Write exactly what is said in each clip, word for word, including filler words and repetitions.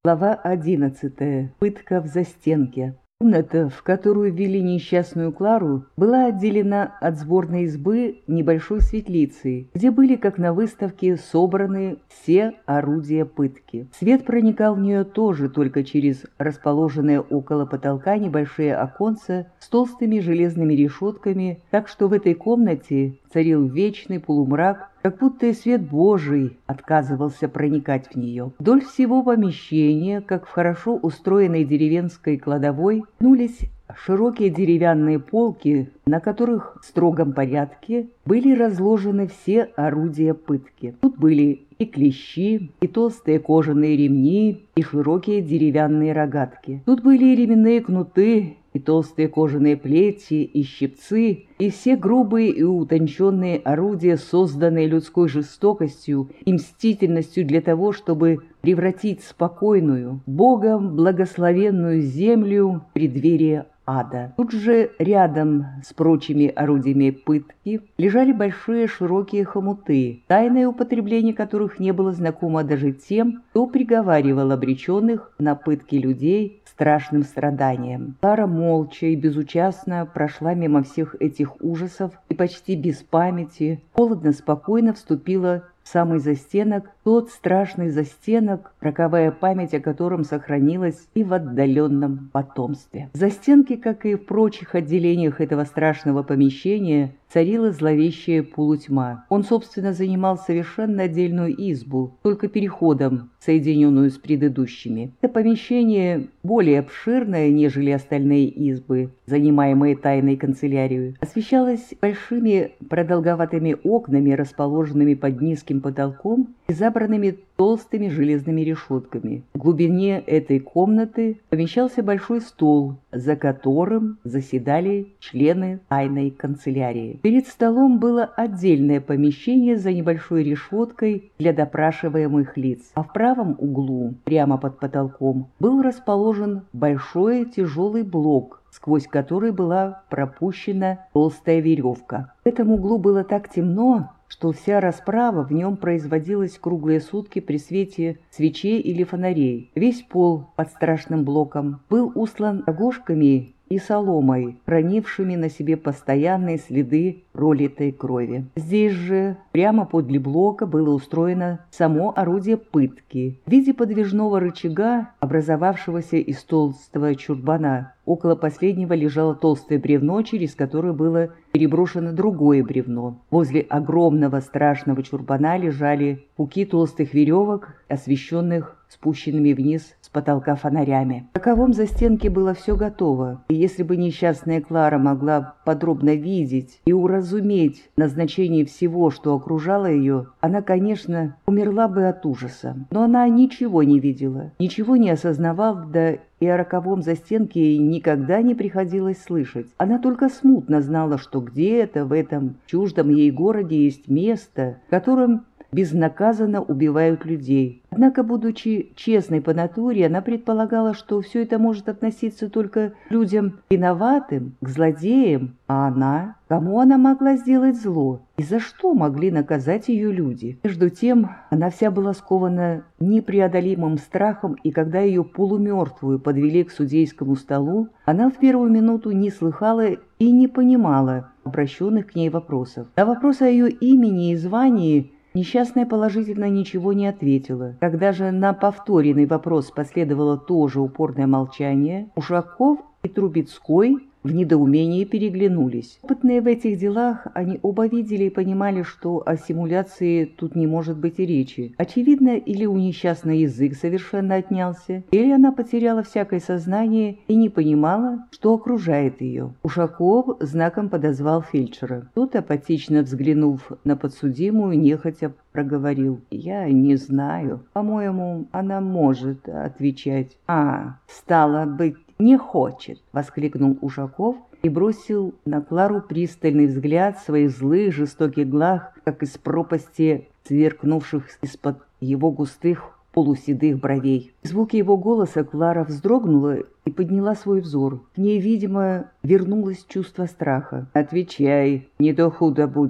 Глава одиннадцатая. Пытка в застенке. Комната, в которую ввели несчастную Клару, была отделена от сборной избы небольшой светлицей, где были, как на выставке, собраны все орудия пытки. Свет проникал в нее тоже только через расположенные около потолка небольшие оконца с толстыми железными решетками, так что в этой комнате царил вечный полумрак, как будто и свет Божий отказывался проникать в нее. Вдоль всего помещения, как в хорошо устроенной деревенской кладовой, тянулись широкие деревянные полки, на которых в строгом порядке были разложены все орудия пытки. Тут были и клещи, и толстые кожаные ремни, и широкие деревянные рогатки. Тут были и ременные кнуты, и толстые кожаные плети, и щипцы, и все грубые и утонченные орудия, созданные людской жестокостью и мстительностью для того, чтобы превратить спокойную, Богом благословенную землю в преддверие ада. Тут же рядом с прочими орудиями пытки лежали большие широкие хомуты, тайное употребление которых не было знакомо даже тем, кто приговаривал обреченных на пытки людей страшным страданием. Клара молча и безучастно прошла мимо всех этих ужасов и почти без памяти, холодно-спокойно вступила в самый застенок, тот страшный застенок, роковая память о котором сохранилась и в отдаленном потомстве. В застенке, как и в прочих отделениях этого страшного помещения, царила зловещая полутьма. Он, собственно, занимал совершенно отдельную избу, только переходом, соединенную с предыдущими. Это помещение, более обширное, нежели остальные избы, занимаемые тайной канцелярией, освещалось большими продолговатыми окнами, расположенными под низким потолком и забранными толстыми железными решетками. В глубине этой комнаты помещался большой стол, за которым заседали члены тайной канцелярии. Перед столом было отдельное помещение за небольшой решеткой для допрашиваемых лиц, а в правом углу, прямо под потолком, был расположен большой тяжелый блок, сквозь который была пропущена толстая веревка. В этом углу было так темно, что вся расправа в нем производилась круглые сутки при свете свечей или фонарей. Весь пол под страшным блоком был устлан рогожками и соломой, хранившими на себе постоянные следы пролитой крови. Здесь же, прямо подле блока, было устроено само орудие пытки в виде подвижного рычага, образовавшегося из толстого чурбана. Около последнего лежало толстое бревно, через которое было переброшено другое бревно. Возле огромного страшного чурбана лежали пуки толстых веревок, освещенных спущенными вниз с потолка фонарями. В таковом застенке было все готово, и если бы несчастная Клара могла подробно видеть и уразуметь назначение всего, что окружало ее, она, конечно, умерла бы от ужаса. Но она ничего не видела, ничего не осознавала, да и о роковом застенке ей никогда не приходилось слышать. Она только смутно знала, что где-то в этом чуждом ей городе есть место, в котором безнаказанно убивают людей. Однако, будучи честной по натуре, она предполагала, что все это может относиться только к людям виноватым, к злодеям, а она, кому она могла сделать зло, и за что могли наказать ее люди. Между тем, она вся была скована непреодолимым страхом, и когда ее полумертвую подвели к судейскому столу, она в первую минуту не слыхала и не понимала обращенных к ней вопросов. На вопрос о ее имени и звании несчастная положительно ничего не ответила. Когда же на повторенный вопрос последовало тоже упорное молчание, Ушаков и Трубецкой в недоумении переглянулись. Опытные в этих делах, они оба видели и понимали, что о симуляции тут не может быть и речи. Очевидно, или у несчастной язык совершенно отнялся, или она потеряла всякое сознание и не понимала, что окружает ее. Ушаков знаком подозвал фельдшера. Тот, апатично взглянув на подсудимую, нехотя проговорил: «Я не знаю. По-моему, она может отвечать». «А, стало быть, не хочет», — воскликнул Ушаков и бросил на Клару пристальный взгляд своих злых, жестоких глаз, как из пропасти сверкнувших из-под его густых полуседых бровей. В звуке его голоса Клара вздрогнула и подняла свой взор. В ней, видимо, вернулось чувство страха. «Отвечай, не то худо будет», —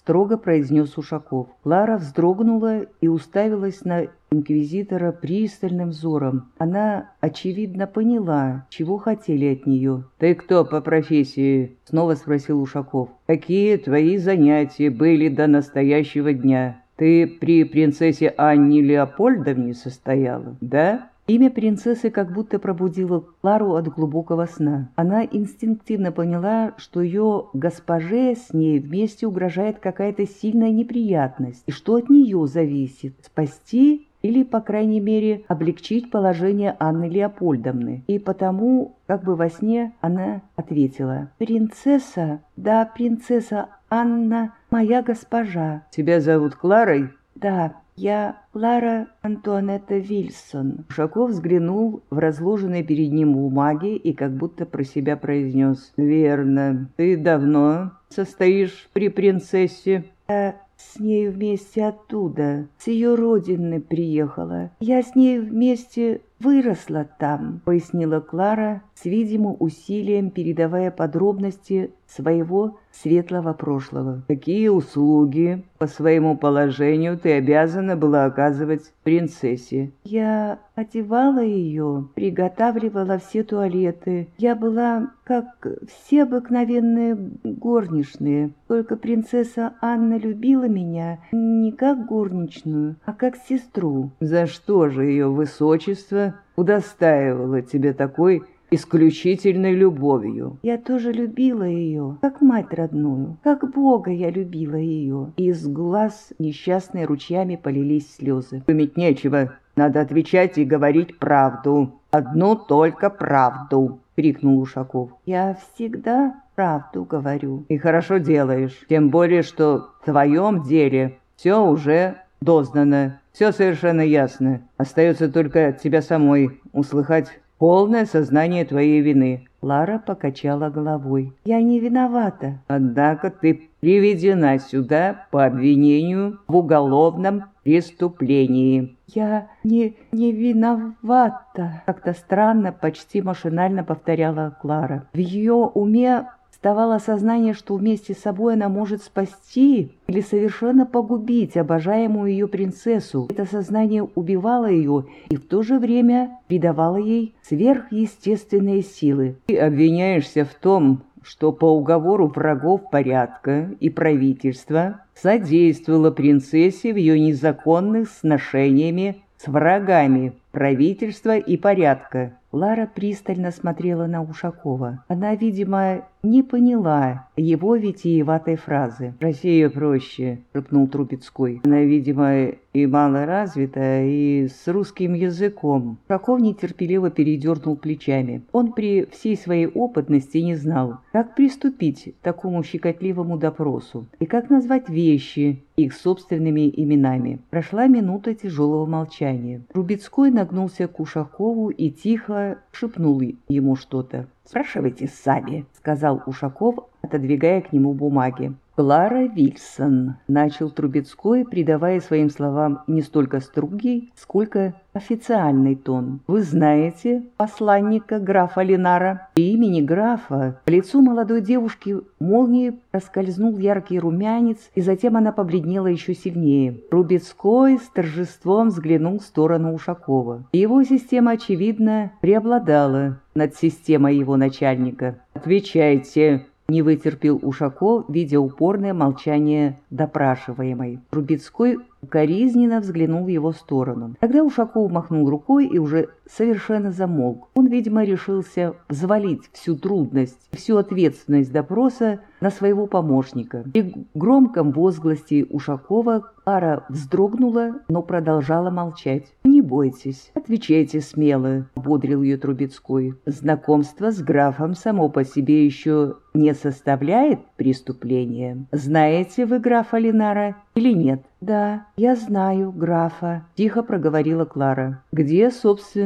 строго произнес Ушаков. Клара вздрогнула и уставилась на инквизитора пристальным взором. Она, очевидно, поняла, чего хотели от нее. «Ты кто по профессии?» — снова спросил Ушаков. «Какие твои занятия были до настоящего дня? Ты при принцессе Анне Леопольдовне состояла, да?» Имя принцессы как будто пробудило Клару от глубокого сна. Она инстинктивно поняла, что ее госпоже с ней вместе угрожает какая-то сильная неприятность, и что от нее зависит — спасти или, по крайней мере, облегчить положение Анны Леопольдовны. И потому, как бы во сне, она ответила: «Принцесса, да, принцесса Анна, моя госпожа». «Тебя зовут Кларой?» «Да». «Я Клара Антуанетта Вильсон». Ушаков взглянул в разложенные перед ним бумаги и как будто про себя произнес: «Верно. Ты давно состоишь при принцессе?» «Я с ней вместе оттуда, с ее родины приехала. Я с ней вместе выросла там», — пояснила Клара, с видимым усилием передавая подробности своего светлого прошлого. «Какие услуги по своему положению ты обязана была оказывать принцессе?» «Я одевала ее, приготавливала все туалеты. Я была как все обыкновенные горничные. Только принцесса Анна любила меня не как горничную, а как сестру». «За что же ее высочество удостаивало тебе такой исключительной любовью?» «Я тоже любила ее, как мать родную, как Бога я любила ее». Из глаз несчастной ручьями полились слезы. «Шуметь нечего, надо отвечать и говорить правду, одну только правду», — крикнул Ушаков. «Я всегда правду говорю». «И хорошо делаешь, тем более, что в твоем деле все уже дознано, все совершенно ясно. Остается только от тебя самой услыхать полное сознание твоей вины». Клара покачала головой. «Я не виновата». «Однако ты приведена сюда по обвинению в уголовном преступлении». «Я не, не виновата», — как-то странно, почти машинально повторяла Клара. В ее уме вставало сознание, что вместе с собой она может спасти или совершенно погубить обожаемую ее принцессу. Это сознание убивало ее и в то же время придавало ей сверхъестественные силы. «Ты обвиняешься в том, что по уговору врагов порядка и правительства содействовала принцессе в ее незаконных сношениями с врагами правительства и порядка». Лара пристально смотрела на Ушакова. Она, видимо, не поняла его витиеватой фразы. «Россия проще», — шепнул Трубецкой. «Она, видимо, и мало развита, и с русским языком». Ушаков нетерпеливо передернул плечами. Он при всей своей опытности не знал, как приступить к такому щекотливому допросу и как назвать вещи их собственными именами. Прошла минута тяжелого молчания. Трубецкой нагнулся к Ушакову и тихо шепнул ему что-то. «Спрашивайте сами», — сказал Ушаков, отодвигая к нему бумаги. «Клара Вильсон», — начал Трубецкой, придавая своим словам не столько строгий, сколько официальный тон. «Вы знаете посланника графа Ленара?» При имени графа по лицу молодой девушки молнией проскользнул яркий румянец, и затем она побледнела еще сильнее. Трубецкой с торжеством взглянул в сторону Ушакова. Его система, очевидно, преобладала над системой его начальника. «Отвечайте», — не вытерпел Ушаков, видя упорное молчание допрашиваемой. Трубецкой укоризненно взглянул в его сторону. Тогда Ушаков махнул рукой и уже совершенно замолк. Он, видимо, решился взвалить всю трудность, всю ответственность допроса на своего помощника. При громком возгласе Ушакова Клара вздрогнула, но продолжала молчать. «Не бойтесь, отвечайте смело», — ободрил ее Трубецкой. «Знакомство с графом само по себе еще не составляет преступления. Знаете вы графа Ленара или нет?» «Да, я знаю графа», — тихо проговорила Клара. «Где, собственно,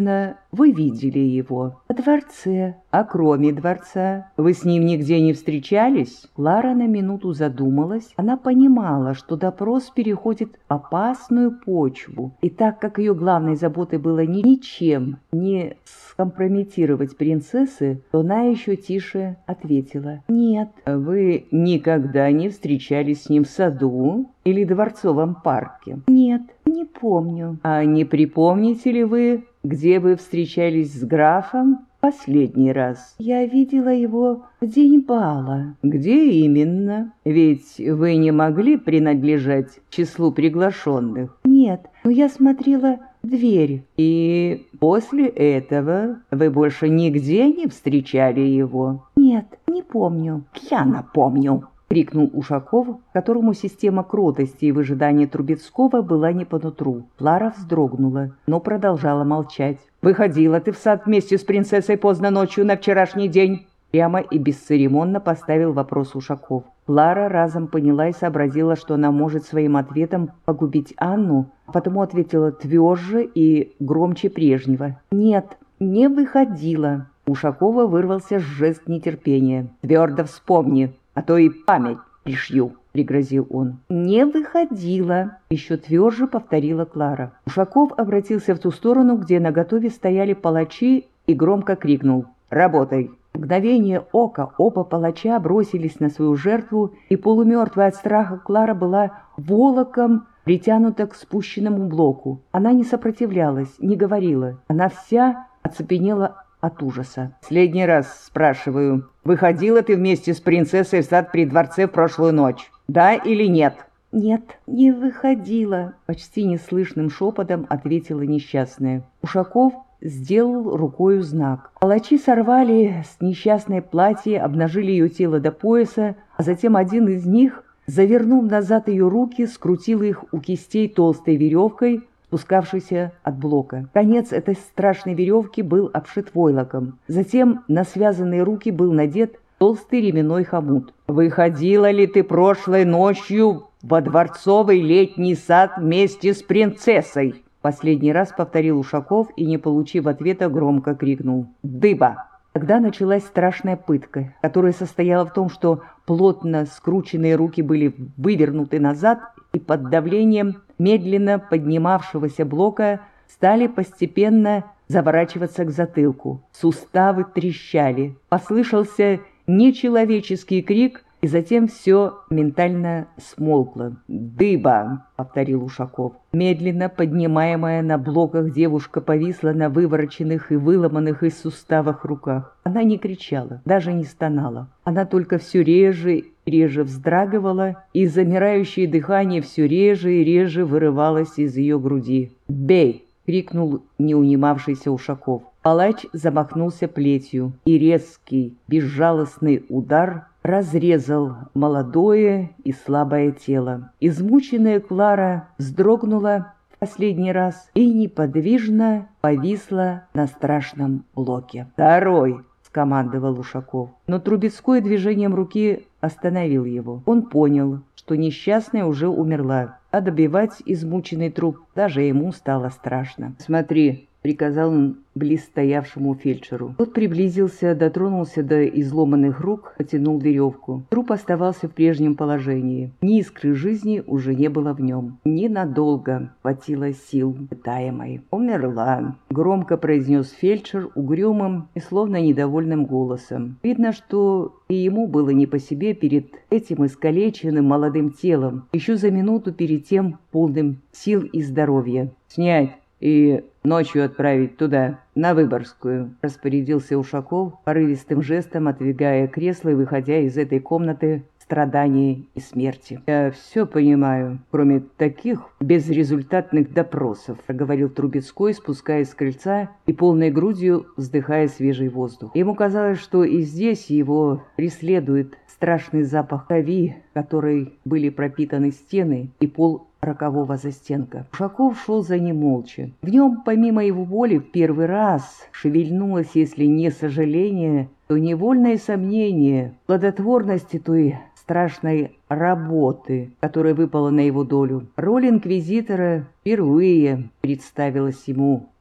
Уверена, вы видели его. Во дворце. А кроме дворца? Вы с ним нигде не встречались? Клара на минуту задумалась. Она понимала, что допрос переходит в опасную почву. И так как ее главной заботой было ничем не скомпрометировать принцессы, то она еще тише ответила. Нет. Вы никогда не встречались с ним в саду или дворцовом парке? Нет, не помню. А не припомните ли вы, где вы встречались с графом последний раз? Я видела его в день бала. Где именно? Ведь вы не могли принадлежать к числу приглашенных. Нет, но я смотрела в дверь. И после этого вы больше нигде не встречали его? Нет, не помню. Я напомню. — крикнул Ушаков, которому система кротости и выжидания Трубецкого была не по нутру. Клара вздрогнула, но продолжала молчать. «Выходила ты в сад вместе с принцессой поздно ночью на вчерашний день?» Прямо и бесцеремонно поставил вопрос Ушаков. Клара разом поняла и сообразила, что она может своим ответом погубить Анну, а потому ответила тверже и громче прежнего. «Нет, не выходила». У Ушакова вырвался жест нетерпения. «Твердо вспомни, а то и память пришью», — пригрозил он. «Не выходила», — еще тверже повторила Клара. Ушаков обратился в ту сторону, где наготове стояли палачи, и громко крикнул: «Работай!». В мгновение ока оба палача бросились на свою жертву, и полумертвая от страха Клара была волоком притянута к спущенному блоку. Она не сопротивлялась, не говорила. Она вся оцепенела от ужаса. «Последний раз спрашиваю, выходила ты вместе с принцессой в сад при дворце в прошлую ночь? Да или нет?» «Нет, не выходила», — почти неслышным шепотом ответила несчастная. Ушаков сделал рукою знак. Палачи сорвали с несчастной платье, обнажили ее тело до пояса, а затем один из них, завернув назад ее руки, скрутил их у кистей толстой веревкой, спускавшейся от блока. Конец этой страшной веревки был обшит войлоком. Затем на связанные руки был надет толстый ременной хомут. «Выходила ли ты прошлой ночью во дворцовый летний сад вместе с принцессой?» Последний раз повторил Ушаков и, не получив ответа, громко крикнул: «Дыба!». Тогда началась страшная пытка, которая состояла в том, что плотно скрученные руки были вывернуты назад, и под давлением медленно поднимавшегося блока стали постепенно заворачиваться к затылку. Суставы трещали. Послышался нечеловеческий крик, и затем все ментально смолкло. «Дыба!» — повторил Ушаков. Медленно поднимаемая на блоках девушка повисла на вывороченных и выломанных из суставах руках. Она не кричала, даже не стонала. Она только все реже и реже вздрагивала, и замирающее дыхание все реже и реже вырывалось из ее груди. «Бей!» — крикнул неунимавшийся Ушаков. Палач замахнулся плетью, и резкий, безжалостный удар разрезал молодое и слабое тело. Измученная Клара вздрогнула в последний раз и неподвижно повисла на страшном блоке. «Второй!» — скомандовал Ушаков. Но Трубецкой движением руки остановил его. Он понял, что несчастная уже умерла, а добивать измученный труп даже ему стало страшно. «Смотри!» — приказал он близ стоявшему фельдшеру. Тот приблизился, дотронулся до изломанных рук, потянул веревку. Труп оставался в прежнем положении. Ни искры жизни уже не было в нем. Ненадолго хватило сил пытаемой. «Умерла», — громко произнес фельдшер угрюмым и словно недовольным голосом. Видно, что и ему было не по себе перед этим искалеченным молодым телом, еще за минуту перед тем полным сил и здоровья. «Снять и ночью отправить туда, на Выборгскую», — распорядился Ушаков, порывистым жестом отодвигая кресло и выходя из этой комнаты страданий и смерти. «Я все понимаю, кроме таких безрезультатных допросов», — проговорил Трубецкой, спускаясь с крыльца и полной грудью вздыхая свежий воздух. Ему казалось, что и здесь его преследует страшный запах крови, которой были пропитаны стены и пол рокового застенка. Ушаков шел за ним молча. В нем, помимо его воли, в первый раз шевельнулось, если не сожаление, то невольное сомнение в плодотворности той страшной работы, которая выпала на его долю. Роль инквизитора впервые представилась ему в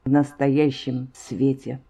в настоящем свете.